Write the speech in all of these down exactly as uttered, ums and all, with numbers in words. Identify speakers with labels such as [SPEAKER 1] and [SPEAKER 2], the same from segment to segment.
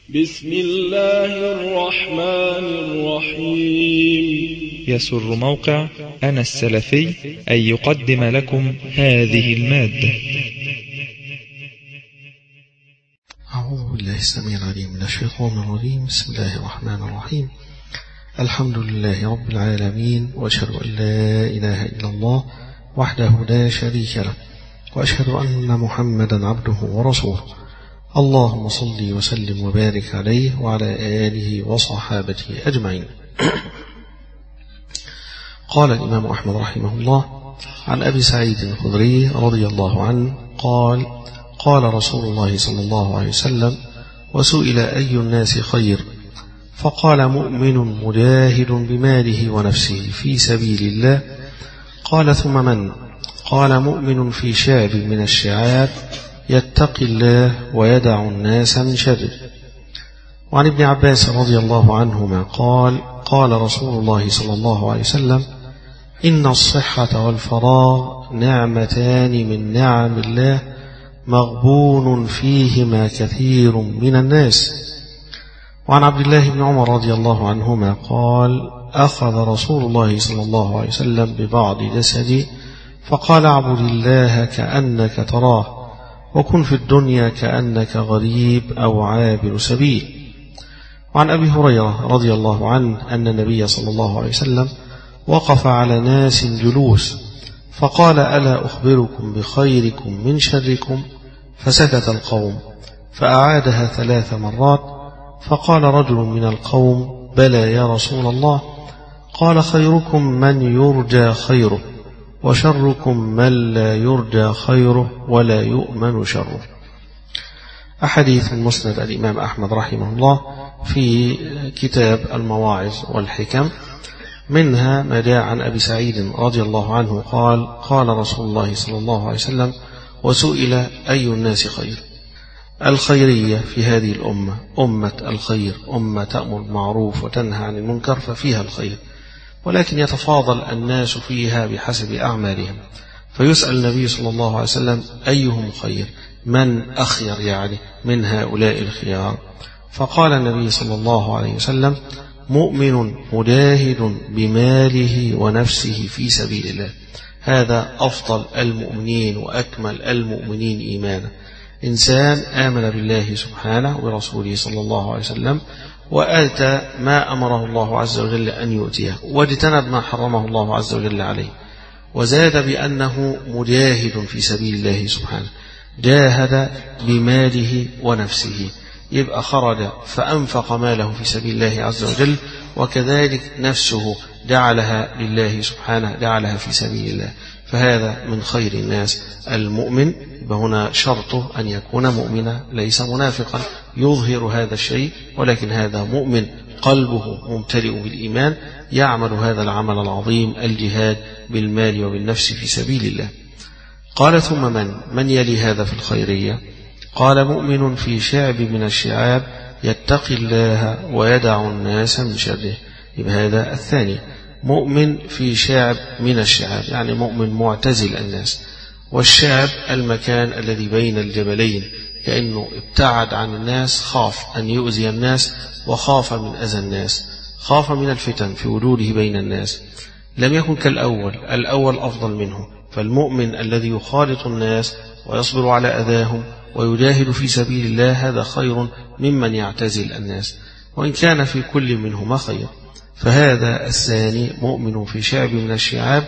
[SPEAKER 1] بسم الله الرحمن الرحيم.
[SPEAKER 2] يسر موقع أنا السلفي أن يقدم لكم هذه المادة.
[SPEAKER 3] أعوذ بالله السميع العليم من الشيطان الرجيم. بسم الله الرحمن الرحيم. الحمد لله رب العالمين، وأشهد أن لا إله إلا الله وحده لا شريك له، وأشهد أن محمدا عبده ورسوله. اللهم صل وسلم وبارك عليه وعلى آله وصحابته أجمعين. قال الإمام أحمد رحمه الله عن أبي سعيد الخدري رضي الله عنه قال: قال رسول الله صلى الله عليه وسلم: وسئل أي الناس خير؟ فقال: مؤمن مجاهد بماله ونفسه في سبيل الله. قال: ثم من؟ قال: مؤمن في شعب من الشعاب يتقي الله ويدع الناس من شره. وعن ابن عباس رضي الله عنهما قال: قال رسول الله صلى الله عليه وسلم: إن الصحة والفراغ نعمتان من نعم الله مغبون فيهما كثير من الناس. وعن عبد الله بن عمر رضي الله عنهما قال: أخذ رسول الله صلى الله عليه وسلم ببعض جسدي فقال: اعبد الله كأنك تراه، وكن في الدنيا كأنك غريب أو عابر سبيل. وعن أبي هريرة رضي الله عنه أن النبي صلى الله عليه وسلم وقف على ناس جلوس فقال: ألا أخبركم بخيركم من شركم؟ فسكت القوم، فأعادها ثلاث مرات، فقال رجل من القوم: بلى يا رسول الله. قال: خيركم من يرجى خيره، وشركم من لا يرجى خيره ولا يؤمن شره. أحاديث مسند الإمام أحمد رحمه الله في كتاب المواعظ والحكم، منها ما جاء عن أبي سعيد رضي الله عنه قال: قال رسول الله صلى الله عليه وسلم: وسئل أي الناس خير؟ الخيرية في هذه الأمة أمة الخير، أمة تأمر بالمعروف وتنهى عن المنكر، ففيها الخير، ولكن يتفاضل الناس فيها بحسب أعمالهم. فيسأل النبي صلى الله عليه وسلم: أيهم خير؟ من أخير يعني من هؤلاء الخيار؟ فقال النبي صلى الله عليه وسلم: مؤمن مجاهد بماله ونفسه في سبيل الله. هذا أفضل المؤمنين وأكمل المؤمنين إيمانا. إنسان آمن بالله سبحانه ورسوله صلى الله عليه وسلم، وآتى ما أمره الله عز وجل أن يؤتيه، واجتنب ما حرمه الله عز وجل عليه، وزاد بأنه مجاهد في سبيل الله سبحانه، جاهد بماله ونفسه، يبقى خرج فأنفق ماله في سبيل الله عز وجل، وكذلك نفسه جعلها لله سبحانه، جعلها في سبيل الله. فهذا من خير الناس المؤمن. هنا شرطه أن يكون مؤمنا، ليس منافقا يظهر هذا الشيء، ولكن هذا مؤمن قلبه ممتلئ بالإيمان، يعمل هذا العمل العظيم، الجهاد بالمال وبالنفس في سبيل الله. قال: ثم من؟ من يلي هذا في الخيرية؟ قال: مؤمن في شعب من الشعاب يتقي الله ويدع الناس من شره. يبقى هذا الثاني، مؤمن في شعب من الشعاب، يعني مؤمن معتزل الناس. والشعب المكان الذي بين الجبلين، كأنه ابتعد عن الناس، خاف أن يؤذي الناس، وخاف من أذى الناس، خاف من الفتن في وجوده بين الناس. لم يكن كالأول، الأول أفضل منه. فالمؤمن الذي يخالط الناس ويصبر على أذاهم ويجاهد في سبيل الله، هذا خير ممن يعتزل الناس، وإن كان في كل منهما خير. فهذا الثاني مؤمن في شعب من الشعاب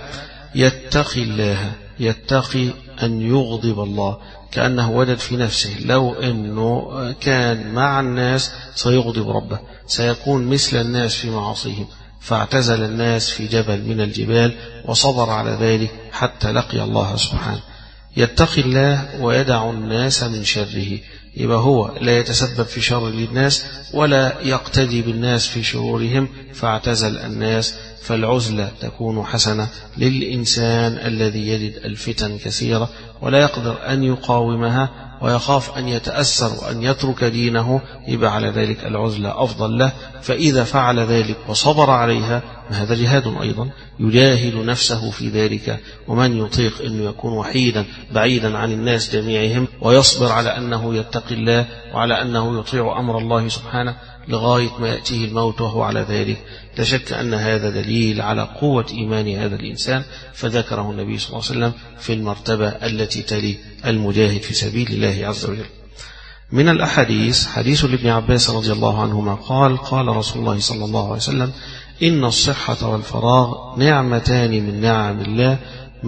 [SPEAKER 3] يتقي الله، يتقي أن يغضب الله، كأنه وجد في نفسه لو أنه كان مع الناس سيغضب ربه، سيكون مثل الناس في معاصيهم، فاعتزل الناس في جبل من الجبال وصبر على ذلك حتى لقي الله سبحانه. يتقي الله ويدع الناس من شره، يبقى هو لا يتسبب في شر الناس ولا يقتدي بالناس في شرورهم، فاعتزل الناس. فالعزلة تكون حسنة للإنسان الذي يجد الفتن كثيرة ولا يقدر أن يقاومها، ويخاف أن يتأثر وأن يترك دينه، يبقى على ذلك العزلة أفضل له. فإذا فعل ذلك وصبر عليها هذا جهاد أيضا، يجاهد نفسه في ذلك. ومن يطيق أنه يكون وحيدا بعيدا عن الناس جميعهم ويصبر على أنه يتقي الله وعلى أنه يطيع أمر الله سبحانه لغاية ما يأتيه الموت وهو على ذلك، لا شك أن هذا دليل على قوة إيمان هذا الإنسان، فذكره النبي صلى الله عليه وسلم في المرتبة التي تلي المجاهد في سبيل الله عز وجل. من الأحاديث حديث لابن عباس رضي الله عنهما قال قال رسول الله صلى الله عليه وسلم: إن الصحة والفراغ نعمتان من نعم الله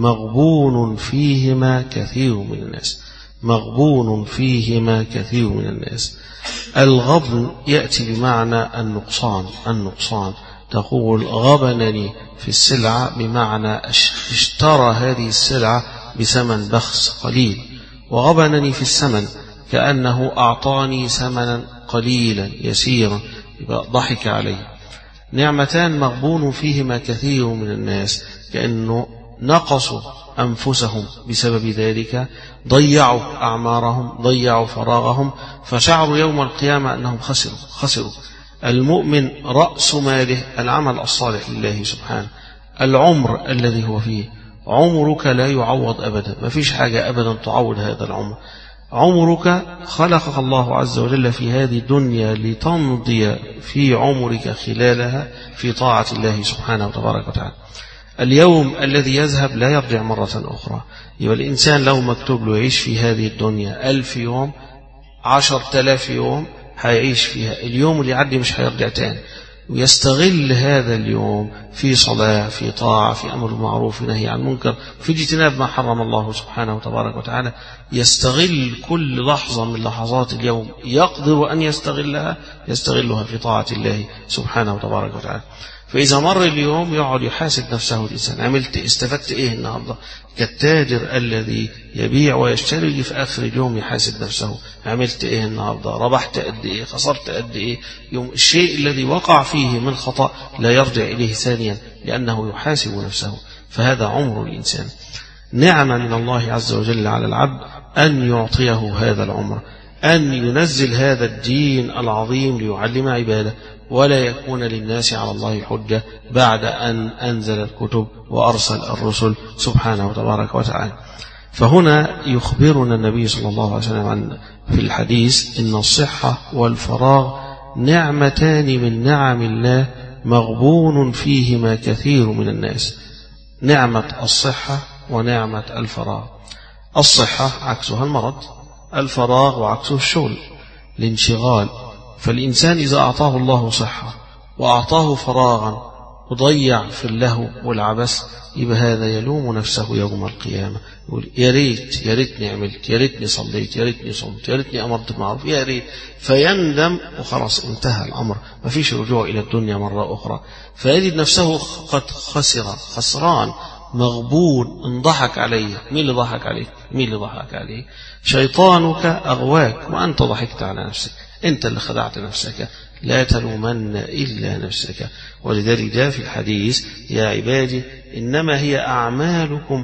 [SPEAKER 3] مغبون فيهما كثير من الناس. مغبون فيهما كثير من الناس. الغبن يأتي بمعنى النقصان. النقصان تقول غبنني في السلعة بمعنى اشترى هذه السلعة بثمن بخس قليل، وغبنني في الثمن كأنه أعطاني ثمنا قليلا يسيرا، ضحك عليه. نعمتان مغبون فيهما كثير من الناس، كأنه نقصوا أنفسهم بسبب ذلك، ضيعوا أعمارهم، ضيعوا فراغهم، فشعروا يوم القيامة أنهم خسروا خسروا. المؤمن رأس ماله العمل الصالح لله سبحانه. العمر الذي هو فيه عمرك لا يعوض أبدا، ما فيش حاجة أبدا تعوض هذا العمر. عمرك خلقك الله عز وجل في هذه الدنيا لتمضي في عمرك خلالها في طاعة الله سبحانه وتبارك وتعالى. اليوم الذي يذهب لا يرجع مرة أخرى. يبقى الإنسان لو مكتوب له يعيش في هذه الدنيا ألف يوم، عشر تلاف يوم هيعيش فيها، اليوم اللي يعدي مش هيرجع تاني، ويستغل هذا اليوم في صلاة، في طاعة، في أمر بالمعروف، في نهي عن المنكر، في اجتناب ما حرم الله سبحانه وتبارك وتعالى. يستغل كل لحظة من لحظات اليوم يقدر أن يستغلها، يستغلها في طاعة الله سبحانه وتبارك وتعالى. فإذا مر اليوم يقعد يحاسب نفسه الإنسان، عملت استفدت إيه النهاردة؟ كالتاجر الذي يبيع ويشتري في آخر اليوم يحاسب نفسه، عملت إيه النهاردة؟ ربحت قد إيه؟ خسرت قد إيه؟ يوم الشيء الذي وقع فيه من خطأ لا يرجع إليه ثانيا، لأنه يحاسب نفسه. فهذا عمر الإنسان. نعمة من الله عز وجل على العبد أن يعطيه هذا العمر، أن ينزل هذا الدين العظيم ليعلم عباده، ولا يكون للناس على الله حجة بعد أن أنزل الكتب وأرسل الرسل سبحانه وتبارك وتعالى. فهنا يخبرنا النبي صلى الله عليه وسلم عن في الحديث إن الصحة والفراغ نعمتان من نعم الله مغبون فيهما كثير من الناس. نعمة الصحة ونعمة الفراغ. الصحة عكسها المرض، الفراغ وعكسه الشغل، الانشغال. فالإنسان إذا أعطاه الله صحة وأعطاه فراغا وضيع في اللهو والعبث، يبقى هذا يلوم نفسه يوم القيامة، يقول يا ريت يا ريتني عملت، يا ريتني صليت، يا ريتني صمت، يا ريتني أمرت بالمعروف، يا ريت، فيندم وخلاص انتهى الأمر، ما فيش رجوع إلى الدنيا مرة أخرى. فيجد نفسه قد خسر، خسران، مغبون، انضحك عليه. مين اللي ضحك عليك؟ مين اللي ضحك عليه؟ شيطانك أغواك وأنت ضحكت على نفسك، أنت اللي خدعت نفسك، لا تلومن إلا نفسك. ولذلك جاء في الحديث يا عبادي إنما هي أعمالكم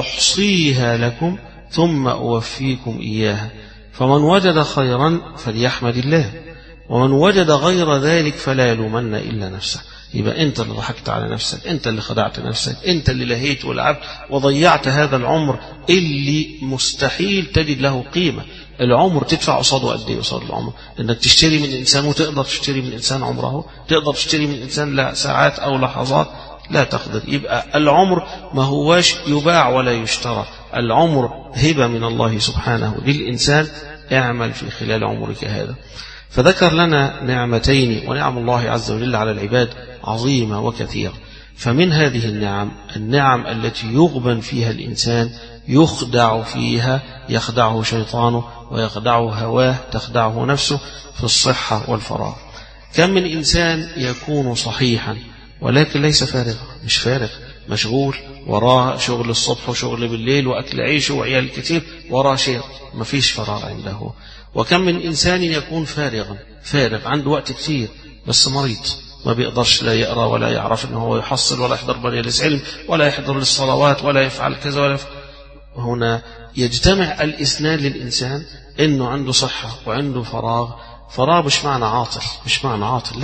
[SPEAKER 3] أحصيها لكم ثم أوفيكم إياها، فمن وجد خيرا فليحمد الله، ومن وجد غير ذلك فلا يلومن إلا نفسه. يبقى أنت اللي ضحكت على نفسك، أنت اللي خدعت نفسك، أنت اللي لهيت ولعبت وضيعت هذا العمر اللي مستحيل تجد له قيمة. العمر تدفع قصاده قد ايه؟ قصاد العمر انك تشتري من انسان، وتقدر تشتري من انسان عمره؟ تقدر تشتري من انسان لا ساعات او لحظات؟ لا تقدر. يبقى العمر ما هواش يباع ولا يشترى، العمر هبة من الله سبحانه للإنسان، اعمل في خلال عمرك هذا. فذكر لنا نعمتين، ونعم الله عز وجل على العباد عظيمة وكثيرة. فمن هذه النعم النعم التي يغبن فيها الإنسان، يخدع فيها، يخدعه شيطانه ويخدعه هواه، تخدعه نفسه، في الصحة والفراغ. كم من إنسان يكون صحيحا ولكن ليس فارغ، مش فارغ، مشغول، وراه شغل الصبح وشغل بالليل وأكل عيشه وعيال كتير، وراه شيء، ما فيش فراغ عنده. وكم من إنسان يكون فارغا، فارغ عنده وقت كتير بس مريض، ما بيقدرش لا يقرأ ولا يعرف أنه هو يحصل ولا يحضر مجالس علم ولا يحضر للصلوات ولا يفعل كذا ولا يفعل. هنا يجتمع الاثنان للإنسان، إنه عنده صحة وعنده فراغ. فراغ مش معنى عاطل، مش معنى عاطل، لا،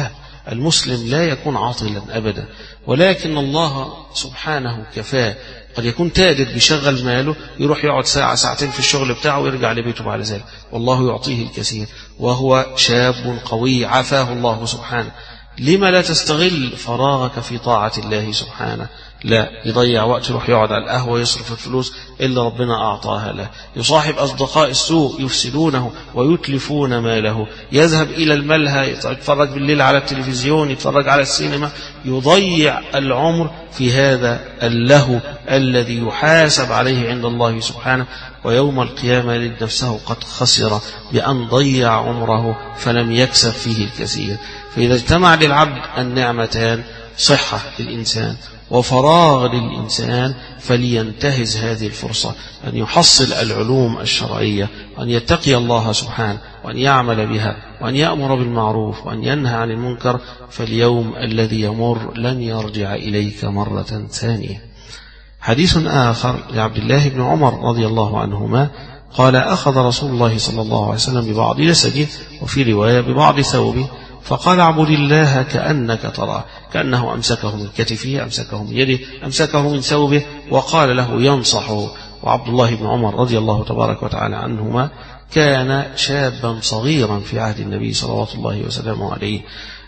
[SPEAKER 3] المسلم لا يكون عاطلا أبدا، ولكن الله سبحانه كفاه. قد يكون تاجر بيشغل ماله يروح يقعد ساعة ساعتين في الشغل بتاعه ويرجع لبيته بعد ذلك، والله يعطيه الكثير وهو شاب قوي عافاه الله سبحانه. لما لا تستغل فراغك في طاعة الله سبحانه؟ لا يضيع وقت، يروح يقعد على القهوة يصرف الفلوس اللي ربنا أعطاها له، يصاحب أصدقاء السوء يفسدونه ويتلفون ماله، يذهب إلى الملهى يتفرج بالليل على التلفزيون، يتفرج على السينما، يضيع العمر في هذا اللهو الذي يحاسب عليه عند الله سبحانه، ويوم القيامة يجد نفسه قد خسر بأن ضيع عمره فلم يكسب فيه الكثير. فإذا اجتمع للعبد النعمتان، صحة للإنسان وفراغ للإنسان، فلينتهز هذه الفرصة أن يحصل العلوم الشرعية، وأن يتقي الله سبحانه، وأن يعمل بها، وأن يأمر بالمعروف، وأن ينهى عن المنكر، فاليوم الذي يمر لن يرجع إليك مرة ثانية. حديث آخر لعبد الله بن عمر رضي الله عنهما قال: أخذ رسول الله صلى الله عليه وسلم ببعض جسده، وفي رواية ببعض ثوبه، فقال: اعبد الله كأنك تراه، كأنه أمسكه من كتفه، أمسكه من يده، أمسكه من ثوبه، وقال له ينصحه. وعبد الله بن عمر رضي الله تبارك وتعالى عنهما كان شابا صغيرا في عهد النبي صلوات الله وسلامه عليه،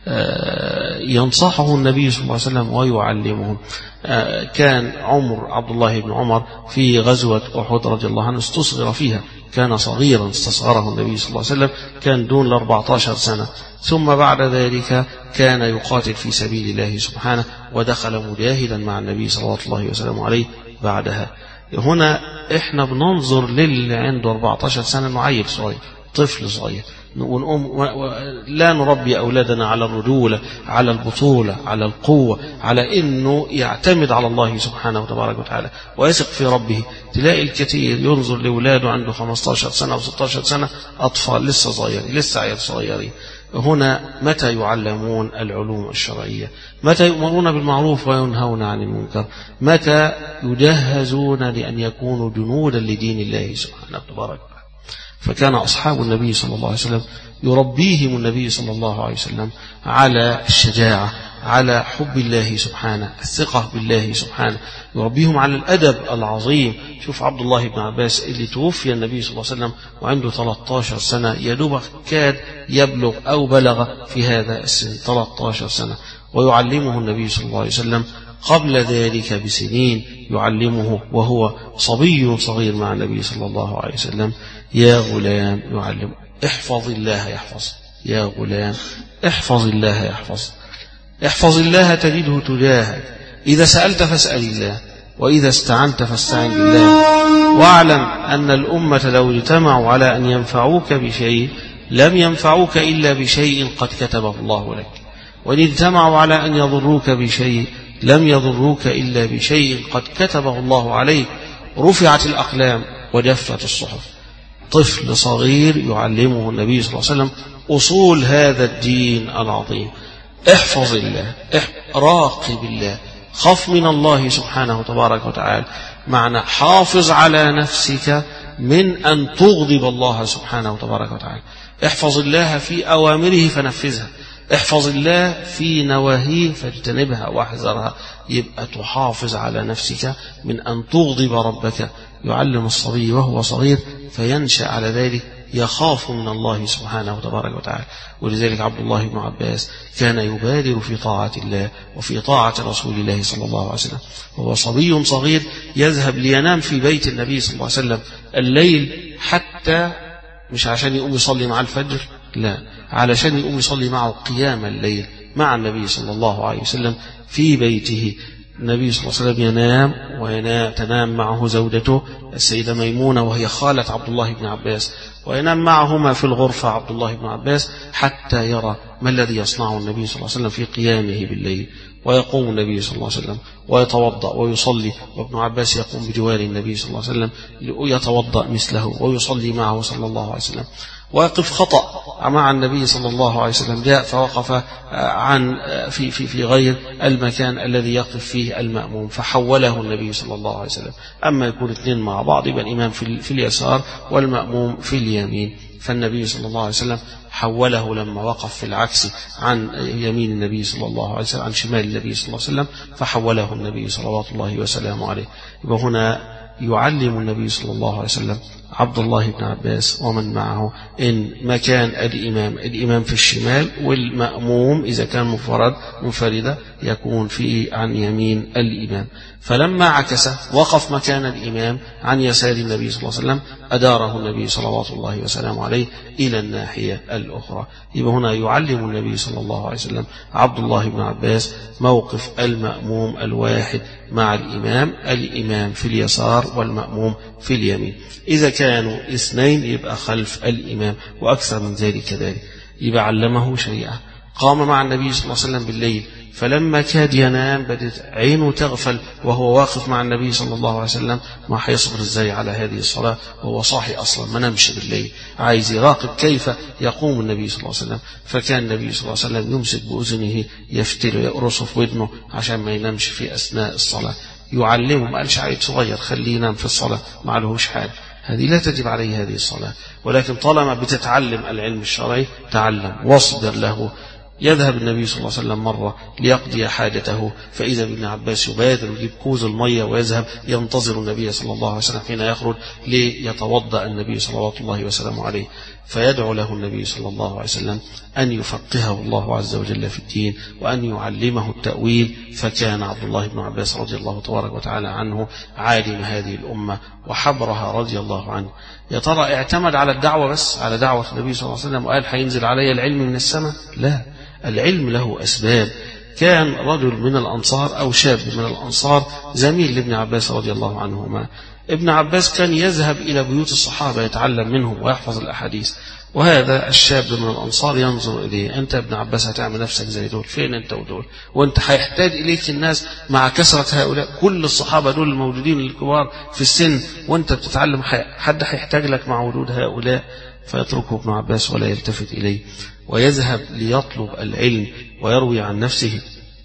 [SPEAKER 3] ينصحه النبي صلى الله عليه وسلم ويعلمه. كان عمر عبد الله بن عمر في غزوة أحد رضي الله عنه استصغر فيها، كان صغيرا استصغره النبي صلى الله عليه وسلم، كان دون الأربعة عشر سنة، ثم بعد ذلك كان يقاتل في سبيل الله سبحانه، ودخل مجاهدا مع النبي صلى الله عليه وسلم عليه بعدها. هنا احنا بننظر للي عنده أربعة عشر سنة انه عيل صغير، طفل صغير، ونقوم لا نربي أولادنا على الرجولة، على البطولة، على القوة، على أنه يعتمد على الله سبحانه وتبارك وتعالى ويثق في ربه. تلاقي الكثير ينظر لأولاده عنده خمسة عشر سنة أو ستة عشر سنة، أطفال لسه صغيرين، لسه عيال صغيرين. هنا متى يعلمون العلوم الشرعية؟ متى يؤمرون بالمعروف وينهون عن المنكر؟ متى يجهزون لأن يكونوا جنودا لدين الله سبحانه وتبارك وتعالى؟ فكان أصحاب النبي صلى الله عليه وسلم يربيهم النبي صلى الله عليه وسلم على الشجاعة، على حب الله سبحانه، الثقة بالله سبحانه، يربيهم على الأدب العظيم. شوف عبد الله بن عباس اللي توفي النبي صلى الله عليه وسلم وعنده ثلاثة عشر سنة، يدوب كاد يبلغ أو بلغ في هذا السن ثلاثة عشر سنة، ويعلمه النبي صلى الله عليه وسلم قبل ذلك بسنين، يعلمه وهو صبي صغير مع النبي صلى الله عليه وسلم. يا غلام، يعلم احفظ الله يحفظ، يا غلام احفظ الله يحفظ، احفظ الله تجده تجاهك، إذا سألت فاسأل الله، وإذا استعنت فاستعن بالله، واعلم أن الأمة لو اجتمعوا على أن ينفعوك بشيء لم ينفعوك إلا بشيء قد كتبه الله لك، وإن اجتمعوا على أن يضروك بشيء لم يضروك إلا بشيء قد كتبه الله عليك. رفعت الأقلام وجفت الصحف. طفل صغير يعلمه النبي صلى الله عليه وسلم أصول هذا الدين العظيم. احفظ الله، راقب الله، خف من الله سبحانه وتبارك وتعالى. معنى حافظ على نفسك من أن تغضب الله سبحانه وتبارك وتعالى. احفظ الله في أوامره فنفذها، احفظ الله في نواهيه فاجتنبها واحذرها. يبقى تحافظ على نفسك من أن تغضب ربك. يعلم الصبي وهو صغير فينشأ على ذلك، يخاف من الله سبحانه وتبارك وتعالى. ولذلك عبد الله بن عباس كان يبادر في طاعة الله وفي طاعة رسول الله صلى الله عليه وسلم، وهو صبي صغير يذهب لينام في بيت النبي صلى الله عليه وسلم الليل، حتى مش عشان يقوم يصلي مع الفجر، لا، علشان يقوم يصلي معه قيام الليل مع النبي صلى الله عليه وسلم في بيته. النبي صلى الله عليه وسلم ينام وينام تنام معه زوجته السيدة ميمونة وهي خالة عبد الله بن عباس، وينام معهما في الغرفة عبد الله بن عباس حتى يرى ما الذي يصنعه النبي صلى الله عليه وسلم في قيامه بالليل. ويقوم النبي صلى الله عليه وسلم ويتوضأ ويصلي، وابن عباس يقوم بجوار النبي صلى الله عليه وسلم يتوضأ مثله ويصلي معه صلى الله عليه وسلم. ويقف خطأ مع النبي صلى الله عليه وسلم، جاء فوقف عن في في في غير المكان الذي يقف فيه المأموم فحوله النبي صلى الله عليه وسلم. أما يكون اثنين مع بعض يبقى الإمام في, في اليسار والمأموم في اليمين، فالنبي صلى الله عليه وسلم حوله لما وقف في العكس عن يمين النبي صلى الله عليه وسلم عن شمال النبي صلى الله عليه وسلم، فحوله النبي صلوات الله وسلامه عليه. يبقى هنا يعلم النبي صلى الله عليه وسلم عبد الله بن عباس ومن معه إن مكان الإمام الإمام في الشمال، والمأموم إذا كان مفرد منفردة يكون في عن يمين الإمام. فلما عكس وقف مكان الإمام عن يسار النبي صلى الله عليه وسلم، أداره النبي صلوات الله وسلامه عليه إلى الناحية الأخرى. يبقى هنا يعلم النبي صلى الله عليه وسلم عبد الله بن عباس موقف المأموم الواحد مع الإمام، الإمام في اليسار والمأموم في اليمين. إذا كانوا اثنين يبقى خلف الإمام، وأكثر من ذلك كذلك. يبقى علمه شريعة. قام مع النبي صلى الله عليه وسلم بالليل، فلما كاد ينام بدت عينه تغفل وهو واقف مع النبي صلى الله عليه وسلم. ما هيصبر ازاي على هذه الصلاة وهو صاحي أصلا، ما نمشي بالليل، عايز يراقب كيف يقوم النبي صلى الله عليه وسلم. فكان النبي صلى الله عليه وسلم يمسك بأذنه يفتله يقرصه في ودنه عشان ما ينامش في أثناء الصلاة. يعلمه، ما قالش عيل صغير خليه ينام في الصلاة ما عليهوش حاجة، هذه لا تجب عليه هذه الصلاة، ولكن طالما بتتعلم العلم الشرعي تعلم واصبر له. يذهب النبي صلى الله عليه وسلم مرة ليقضي حاجته، فإذا ابن عباس يبادر ويجيب كوز المية ويذهب ينتظر النبي صلى الله عليه وسلم حين يخرج ليتوضأ النبي صلوات الله وسلامه عليه، فيدعو له النبي صلى الله عليه وسلم أن يفقهه الله عز وجل في الدين وأن يعلمه التأويل. فكان عبد الله بن عباس رضي الله تبارك وتعالى عنه عالم هذه الأمة وحبرها رضي الله عنه. يا ترى اعتمد على الدعوة بس، على دعوة النبي صلى الله عليه وسلم وقال هينزل علي العلم من السماء؟ لا، العلم له أسباب. كان رجل من الأنصار أو شاب من الأنصار زميل لابن عباس رضي الله عنهما. ابن عباس كان يذهب إلى بيوت الصحابة يتعلم منهم ويحفظ الأحاديث، وهذا الشاب من الأنصار ينظر إليه، أنت ابن عباس هتعمل نفسك زي دول، فين أنت ودول؟ وأنت هيحتاج إليك الناس مع كثرة هؤلاء، كل الصحابة دول الموجودين الكبار في السن وأنت بتتعلم، حد هيحتاج لك مع وجود هؤلاء؟ فيتركه ابن عباس ولا يلتفت إليه ويذهب ليطلب العلم ويروي عن نفسه.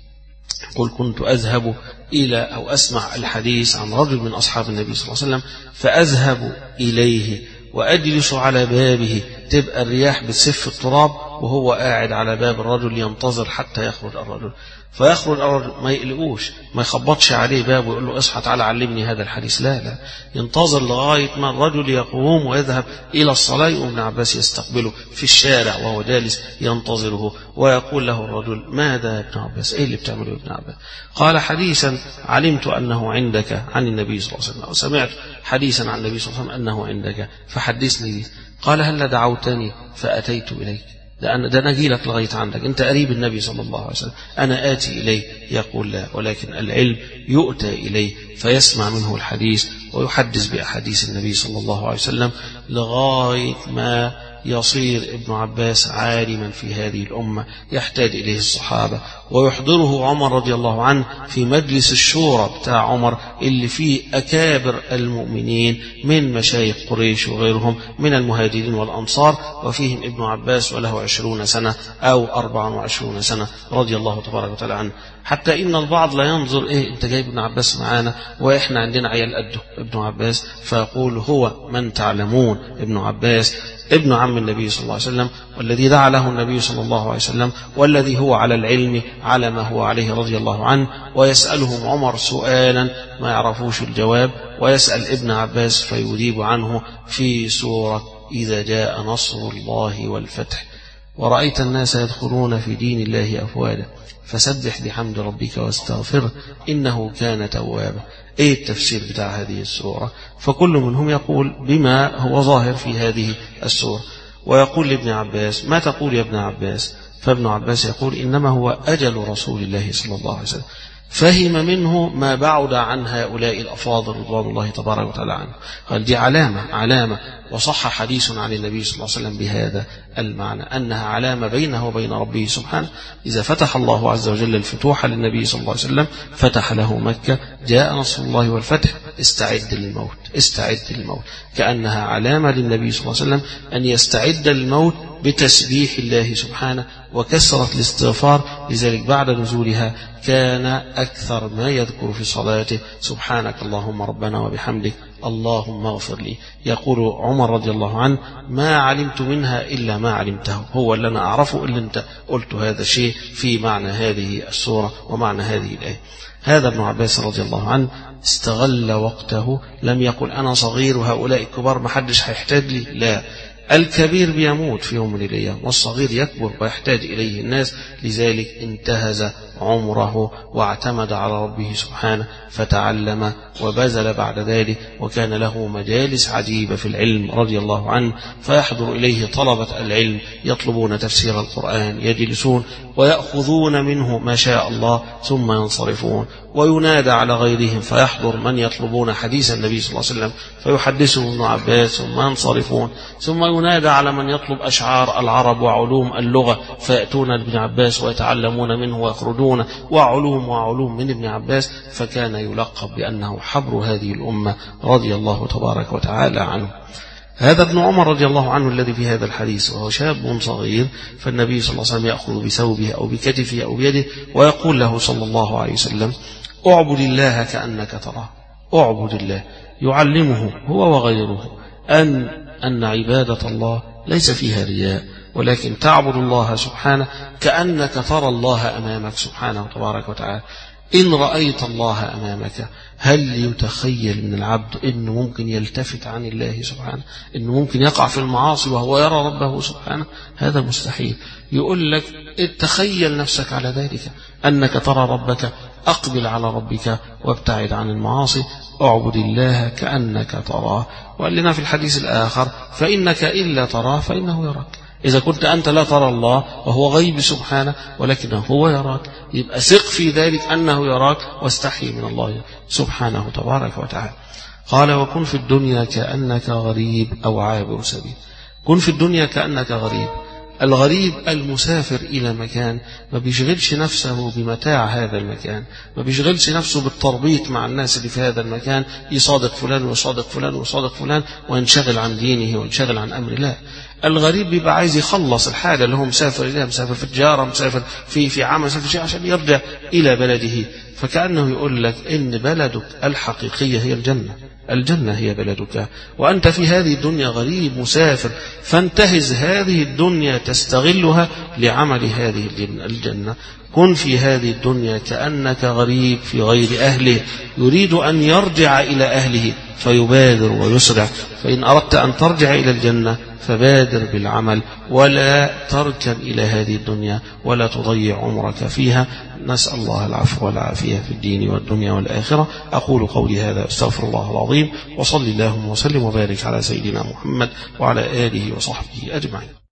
[SPEAKER 3] قل كنت أذهب إلى أو أسمع الحديث عن رجل من أصحاب النبي صلى الله عليه وسلم فأذهب إليه وأجلس على بابه، تبقى الرياح بتسف التراب وهو قاعد على باب الرجل ينتظر حتى يخرج الرجل. فيخرج الرجل ما يقلقوش، ما يخبطش عليه باب ويقول له اصحى تعالى علمني هذا الحديث، لا لا، ينتظر لغاية ما الرجل يقوم ويذهب إلى الصلاة. يقوم ابن عباس يستقبله في الشارع وهو جالس ينتظره ويقول له الرجل ماذا يا ابن عباس؟ ايه اللي بتعمله يا ابن عباس؟ قال حديثا علمت أنه عندك عن النبي صلى الله عليه وسلم، وسمعت حديثا عن النبي صلى الله عليه وسلم أنه عندك فحدثني به. قال هل دعوتني فأتيت إليك؟ ده أنا, ده أنا أجي لك لغاية عندك، أنت قريب النبي صلى الله عليه وسلم، أنا آتي إليه. يقول لا، ولكن العلم يؤتى إليه فيسمع منه الحديث ويحدث بأحاديث النبي صلى الله عليه وسلم لغاية ما يصير ابن عباس عالما في هذه الأمة يحتاج إليه الصحابة، ويحضره عمر رضي الله عنه في مجلس الشورى بتاع عمر اللي فيه أكابر المؤمنين من مشايخ قريش وغيرهم من المهاجرين والأنصار، وفيهم ابن عباس وله عشرون سنة أو أربع وعشرون سنة رضي الله تبارك وتعالى عنه. حتى إن البعض لا ينظر إيه أنت جايب ابن عباس معانا وإحنا عندنا عيال قده ابن عباس، فيقول هو من تعلمون ابن عباس ابن عم النبي صلى الله عليه وسلم، والذي دعا له النبي صلى الله عليه وسلم، والذي هو على العلم على ما هو عليه رضي الله عنه. ويسألهم عمر سؤالا ما يعرفوش الجواب، ويسأل ابن عباس فيجيب عنه في سورة إذا جاء نصر الله والفتح ورأيت الناس يدخلون في دين الله أفواجا فسبح بحمد ربك واستغفره إنه كان توابا. ايه التفسير بتاع هذه السورة؟ فكل منهم يقول بما هو ظاهر في هذه السورة، ويقول لابن عباس ما تقول يا ابن عباس؟ فابن عباس يقول إنما هو أجل رسول الله صلى الله عليه وسلم. فهم منه ما بعد عن هؤلاء الأفاضل رضوان الله تبارك وتعالى عنه. قال دي علامة علامة وصح حديث عن النبي صلى الله عليه وسلم بهذا المعنى أنها علامة بينه وبين ربه سبحانه. إذا فتح الله عز وجل الفتوح للنبي صلى الله عليه وسلم فتح له مكة، جاء نصر الله والفتح، استعد للموت استعد للموت، كأنها علامة للنبي صلى الله عليه وسلم أن يستعد للموت بتسبيح الله سبحانه وكثرة الاستغفار. لذلك بعد نزولها كان أكثر ما يذكر في صلاته سبحانك اللهم ربنا وبحمدك اللهم اغفر لي. يقول عمر رضي الله عنه ما علمت منها إلا ما علمته، هو اللي أنا أعرفه إلا أنت قلت هذا الشيء في معنى هذه السورة ومعنى هذه الآية. هذا ابن عباس رضي الله عنه استغل وقته، لم يقل أنا صغير وهؤلاء الكبار ما حدش هيحتاج لي، لا، الكبير بيموت في يوم من الأيام والصغير يكبر ويحتاج إليه الناس. لذلك انتهز عمره واعتمد على ربه سبحانه فتعلم وبذل بعد ذلك، وكان له مجالس عجيبة في العلم رضي الله عنه، فيحضر إليه طلبة العلم يطلبون تفسير القرآن، يجلسون ويأخذون منه ما شاء الله ثم ينصرفون، وينادى على غيرهم فيحضر من يطلبون حديث النبي صلى الله عليه وسلم فيحدثهم ابن عباس ثم ينصرفون، ثم ينادى على من يطلب أشعار العرب وعلوم اللغة فيأتون ابن عباس ويتعلمون منه ويخرجون وعلوم وعلوم من ابن عباس، فكان يلقب بأنه حبر هذه الأمة رضي الله تبارك وتعالى عنه. هذا ابن عمر رضي الله عنه الذي في هذا الحديث وهو شاب صغير، فالنبي صلى الله عليه وسلم يأخذ بثوبه أو بكتفه أو بيده ويقول له صلى الله عليه وسلم اعبد الله كأنك تراه، اعبد الله، يعلمه هو وغيره أن أن عبادة الله ليس فيها رياء، ولكن تعبد الله سبحانه كأنك ترى الله أمامك سبحانه تبارك وتعالى. إن رأيت الله أمامك هل يتخيل من العبد إنه ممكن يلتفت عن الله سبحانه، إنه ممكن يقع في المعاصي وهو يرى ربه سبحانه؟ هذا مستحيل. يقول لك تخيل نفسك على ذلك أنك ترى ربك، أقبل على ربك وابتعد عن المعاصي، اعبد الله كأنك تراه. وقال لنا في الحديث الآخر فإنك إلا تراه فإنه يراك. إذا كنت أنت لا ترى الله وهو غيب سبحانه ولكنه هو يراك، يبقى ثق في ذلك أنه يراك واستحي من الله سبحانه تبارك وتعالى. قال وكن في الدنيا كأنك غريب أو عابر سبيل. كن في الدنيا كأنك غريب. الغريب المسافر إلى مكان ما بيشغلش نفسه بمتاع هذا المكان، ما بيشغلش نفسه بالتربيط مع الناس اللي في هذا المكان، يصادق فلان ويصادق فلان ويصادق فلان وينشغل عن دينه وينشغل عن أمر الله. الغريب بيبقى عايز يخلص الحاجة اللي هو مسافر إليها، مسافر في التجارة، مسافر في في عمل، مسافر في شيء عشان يرجع إلى بلده. فكأنه يقول لك إن بلدك الحقيقية هي الجنة، الجنة هي بلدك، وأنت في هذه الدنيا غريب مسافر، فانتهز هذه الدنيا تستغلها لعمل هذه الجنة. كن في هذه الدنيا كأنك غريب في غير أهله يريد أن يرجع إلى أهله فيبادر ويسرع. فإن أردت أن ترجع إلى الجنة فبادر بالعمل ولا تركن إلى هذه الدنيا ولا تضيع عمرك فيها. نسأل الله العفو والعافية في الدين والدنيا والآخرة. أقول قولي هذا أستغفر الله العظيم، وصلي اللهم وسلم وبارك على سيدنا محمد وعلى آله وصحبه أجمعين.